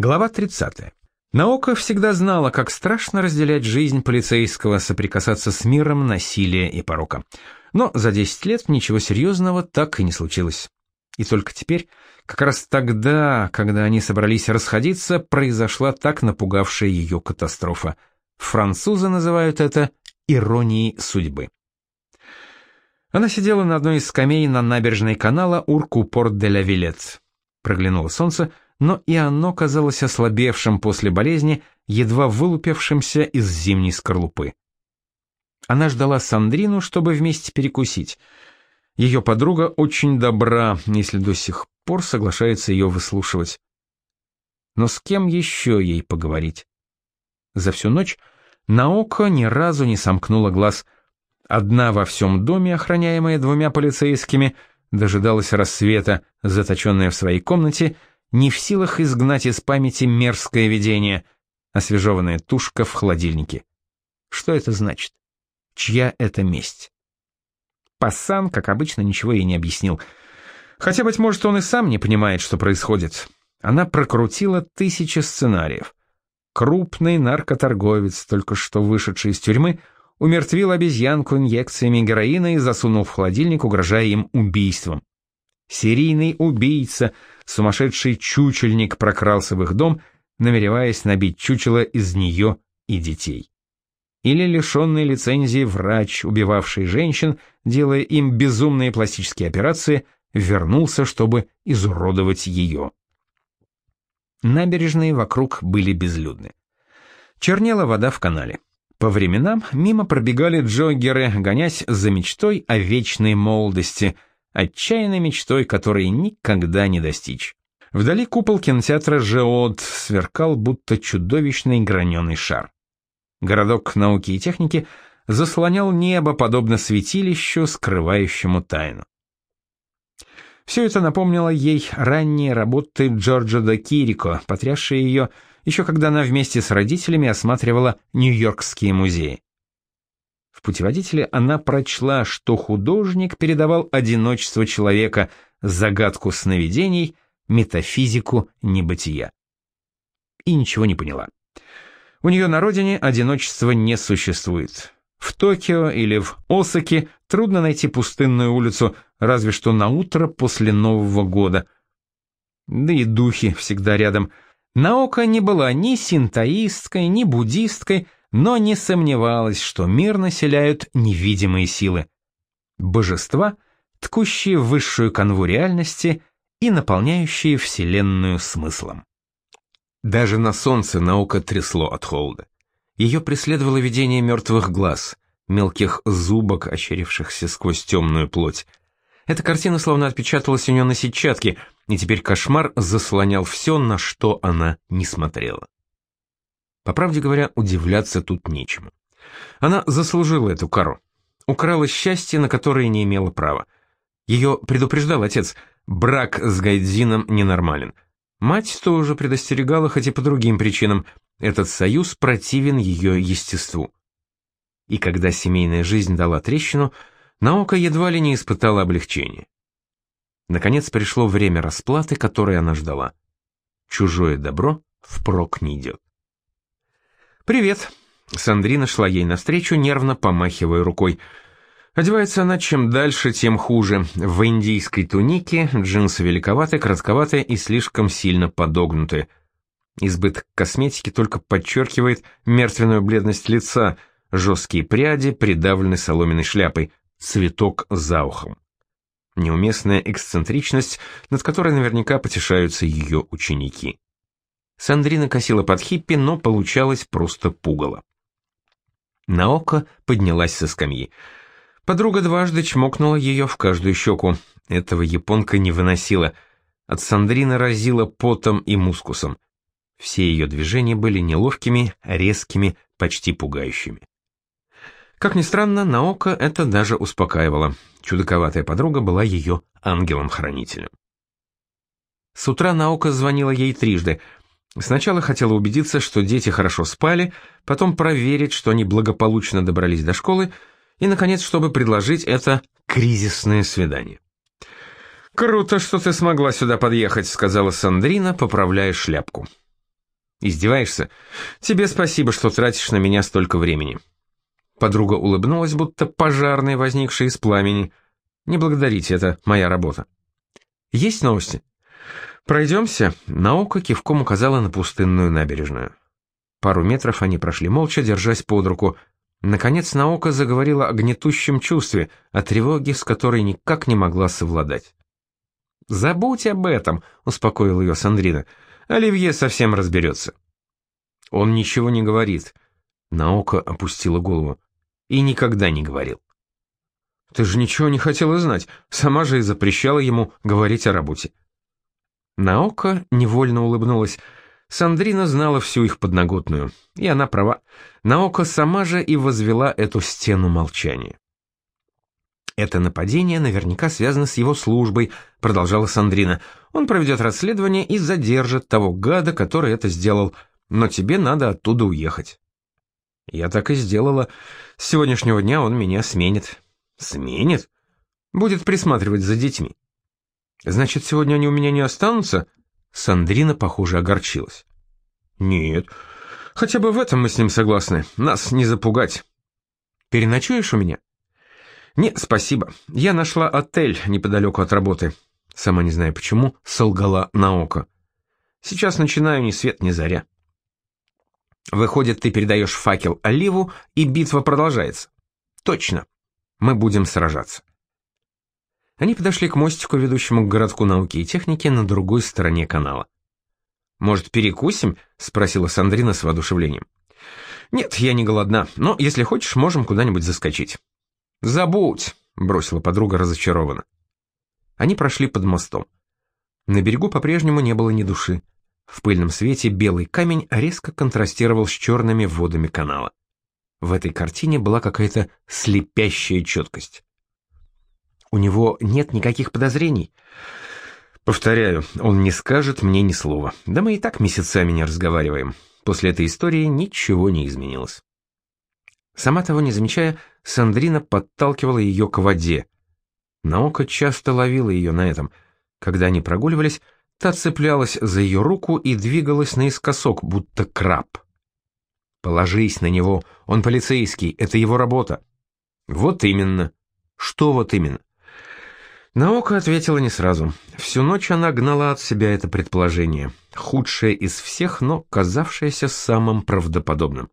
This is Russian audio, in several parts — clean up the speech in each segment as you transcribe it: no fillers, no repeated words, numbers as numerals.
Глава 30. Наока всегда знала, как страшно разделять жизнь полицейского, соприкасаться с миром насилия и порока. Но за 10 лет ничего серьезного так и не случилось. И только теперь, как раз тогда, когда они собрались расходиться, произошла так напугавшая ее катастрофа. Французы называют это иронией судьбы. Она сидела на одной из скамей на набережной канала Урку-Порт-де-ля-Вилет. Проглянуло солнце, но и оно казалось ослабевшим после болезни, едва вылупившимся из зимней скорлупы. Она ждала Сандрину, чтобы вместе перекусить. Ее подруга очень добра, если до сих пор соглашается ее выслушивать. Но с кем еще ей поговорить? За всю ночь Наока ни разу не сомкнула глаз. Одна во всем доме, охраняемая 2 полицейскими, дожидалась рассвета, заточенная в своей комнате, не в силах изгнать из памяти мерзкое видение, освежеванная тушка в холодильнике. Что это значит? Чья это месть? Пассан, как обычно, ничего ей не объяснил. Хотя, быть может, он и сам не понимает, что происходит. Она прокрутила 1000 сценариев. Крупный наркоторговец, только что вышедший из тюрьмы, умертвил обезьянку инъекциями героина и засунул в холодильник, угрожая им убийством. Серийный убийца, сумасшедший чучельник прокрался в их дом, намереваясь набить чучело из нее и детей. Или лишенный лицензии врач, убивавший женщин, делая им безумные пластические операции, вернулся, чтобы изуродовать ее. Набережные вокруг были безлюдны. Чернела вода в канале. По временам мимо пробегали джоггеры, гонясь за мечтой о вечной молодости, отчаянной мечтой, которой никогда не достичь. Вдали купол кинотеатра «Жеод» сверкал, будто чудовищный граненый шар. Городок науки и техники заслонял небо, подобно святилищу, скрывающему тайну. Все это напомнило ей ранние работы Джорджо де Кирико, потрясшие ее, еще когда она вместе с родителями осматривала Нью-Йоркские музеи. В путеводителе она прочла, что художник передавал одиночество человека, загадку сновидений, метафизику небытия. И ничего не поняла. У нее на родине одиночества не существует. В Токио или в Осаке трудно найти пустынную улицу, разве что на утро после Нового года. Да и духи всегда рядом. Наока не была ни синтоисткой, ни буддисткой, но не сомневалась, что мир населяют невидимые силы. Божества, ткущие высшую канву реальности и наполняющие Вселенную смыслом. Даже на солнце Наока трясло от холода. Ее преследовало видение мертвых глаз, мелких зубок, ощерившихся сквозь темную плоть. Эта картина словно отпечаталась у нее на сетчатке, и теперь кошмар заслонял все, на что она не смотрела. По правде говоря, удивляться тут нечему. Она заслужила эту кару. Украла счастье, на которое не имела права. Ее предупреждал отец, брак с Гайдзином ненормален. Мать тоже предостерегала, хоть и по другим причинам. Этот союз противен ее естеству. И когда семейная жизнь дала трещину, Наока едва ли не испытала облегчения. Наконец пришло время расплаты, которой она ждала. Чужое добро впрок не идет. «Привет!» Сандрина шла ей навстречу, нервно помахивая рукой. Одевается она чем дальше, тем хуже. В индийской тунике, джинсы великоваты, коротковатые и слишком сильно подогнутые. Избыток косметики только подчеркивает мертвенную бледность лица, жесткие пряди придавлены соломенной шляпой, цветок за ухом. Неуместная эксцентричность, над которой наверняка потешаются ее ученики. Сандрина косила под хиппи, но получалось просто пугало. Наока поднялась со скамьи. Подруга дважды чмокнула ее в каждую щеку. Этого японка не выносила. От Сандрины разило потом и мускусом. Все ее движения были неловкими, резкими, почти пугающими. Как ни странно, Наока это даже успокаивало. Чудаковатая подруга была ее ангелом-хранителем. С утра Наока звонила ей трижды. Сначала хотела убедиться, что дети хорошо спали, потом проверить, что они благополучно добрались до школы, и, наконец, чтобы предложить это кризисное свидание. «Круто, что ты смогла сюда подъехать», — сказала Сандрина, поправляя шляпку. Издеваешься? Тебе спасибо, что тратишь на меня столько времени. Подруга улыбнулась, будто пожарный, возникший из пламени. Не благодарите, это моя работа. Есть новости? Пройдемся. Наока кивком указала на пустынную набережную. Пару метров они прошли молча, держась под руку. Наконец Наока заговорила о гнетущем чувстве, о тревоге, с которой никак не могла совладать. «Забудь об этом», — успокоил ее Сандрина. «Оливье совсем разберется». «Он ничего не говорит». Наока опустила голову. «И никогда не говорил». «Ты же ничего не хотела знать, сама же и запрещала ему говорить о работе». Наока невольно улыбнулась. Сандрина знала всю их подноготную, и она права. Наока сама же и возвела эту стену молчания. «Это нападение наверняка связано с его службой», — продолжала Сандрина. «Он проведет расследование и задержит того гада, который это сделал. Но тебе надо оттуда уехать». «Я так и сделала. С сегодняшнего дня он меня сменит». «Сменит? Будет присматривать за детьми». «Значит, сегодня они у меня не останутся?» Сандрина, похоже, огорчилась. «Нет, хотя бы в этом мы с ним согласны. Нас не запугать. Переночуешь у меня?» «Нет, спасибо. Я нашла отель неподалеку от работы». Сама не знаю почему, солгала Наока. «Сейчас начинаю ни свет ни заря». «Выходит, ты передаешь факел Оливу, и битва продолжается». «Точно. Мы будем сражаться». Они подошли к мостику, ведущему к городку науки и техники на другой стороне канала. «Может, перекусим?» — спросила Сандрина с воодушевлением. «Нет, я не голодна, но, если хочешь, можем куда-нибудь заскочить». «Забудь!» — бросила подруга разочарованно. Они прошли под мостом. На берегу по-прежнему не было ни души. В пыльном свете белый камень резко контрастировал с черными водами канала. В этой картине была какая-то слепящая четкость. «У него нет никаких подозрений?» «Повторяю, он не скажет мне ни слова. Да мы и так месяцами не разговариваем. После этой истории ничего не изменилось». Сама того не замечая, Сандрина подталкивала ее к воде. Наока часто ловила ее на этом. Когда они прогуливались, та цеплялась за ее руку и двигалась наискосок, будто краб. «Положись на него, он полицейский, это его работа». «Вот именно». «Что вот именно?» Наока ответила не сразу. Всю ночь она гнала от себя это предположение, худшее из всех, но казавшееся самым правдоподобным.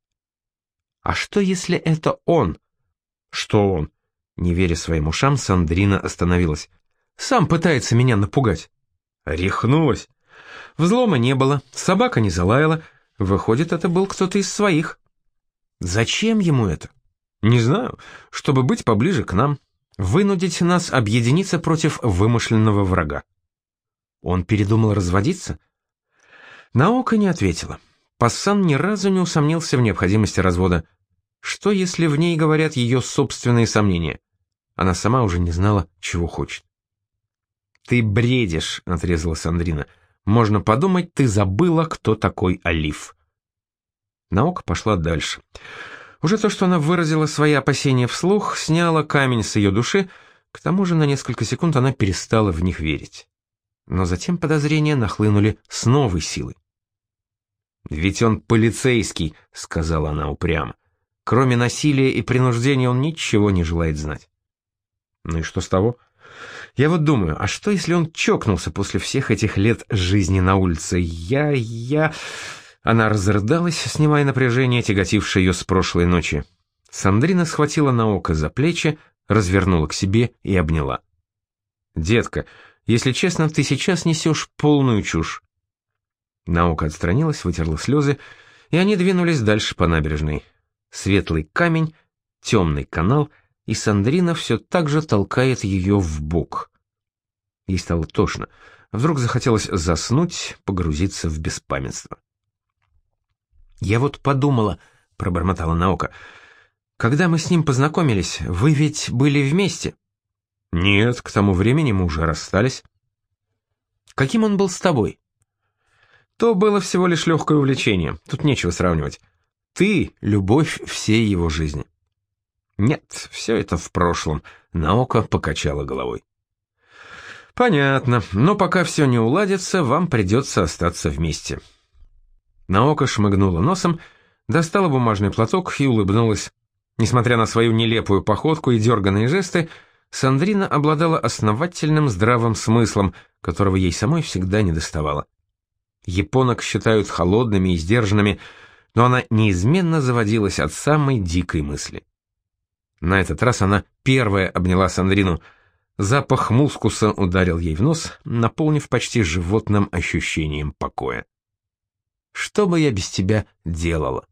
«А что, если это он?» «Что он?» Не веря своим ушам, Сандрина остановилась. «Сам пытается меня напугать». Рехнулась. Взлома не было, собака не залаяла. Выходит, это был кто-то из своих. Зачем ему это? Не знаю, чтобы быть поближе к нам. Вынудить нас объединиться против вымышленного врага. Он передумал разводиться? Наока не ответила. Пассан ни разу не усомнился в необходимости развода. Что, если в ней говорят ее собственные сомнения? Она сама уже не знала, чего хочет. «Ты бредишь», — отрезала Сандрина. «Можно подумать, ты забыла, кто такой Олив». Наока пошла дальше. Уже то, что она выразила свои опасения вслух, сняло камень с ее души, к тому же на несколько секунд она перестала в них верить. Но затем подозрения нахлынули с новой силой. «Ведь он полицейский», — сказала она упрямо. «Кроме насилия и принуждения он ничего не желает знать». «Ну и что с того? Я вот думаю, а что, если он чокнулся после всех этих лет жизни на улице? Она разрыдалась, снимая напряжение, тяготившее ее с прошлой ночи. Сандрина схватила Наока за плечи, развернула к себе и обняла. «Детка, если честно, ты сейчас несешь полную чушь». Наока отстранилась, вытерла слезы, и они двинулись дальше по набережной. Светлый камень, темный канал, и Сандрина все так же толкает ее в бок. Ей стало тошно. Вдруг захотелось заснуть, погрузиться в беспамятство. «Я вот подумала», — пробормотала Наока, — «когда мы с ним познакомились, вы ведь были вместе?» «Нет, к тому времени мы уже расстались». «Каким он был с тобой?» «То было всего лишь легкое увлечение, тут нечего сравнивать. Ты — любовь всей его жизни». «Нет, все это в прошлом», — Наока покачала головой. «Понятно, но пока все не уладится, вам придется остаться вместе». Наока шмыгнула носом, достала бумажный платок и улыбнулась. Несмотря на свою нелепую походку и дерганные жесты, Сандрина обладала основательным здравым смыслом, которого ей самой всегда недоставало. Японок считают холодными и сдержанными, но она неизменно заводилась от самой дикой мысли. На этот раз она первая обняла Сандрину. Запах мускуса ударил ей в нос, наполнив почти животным ощущением покоя. «Что бы я без тебя делала?»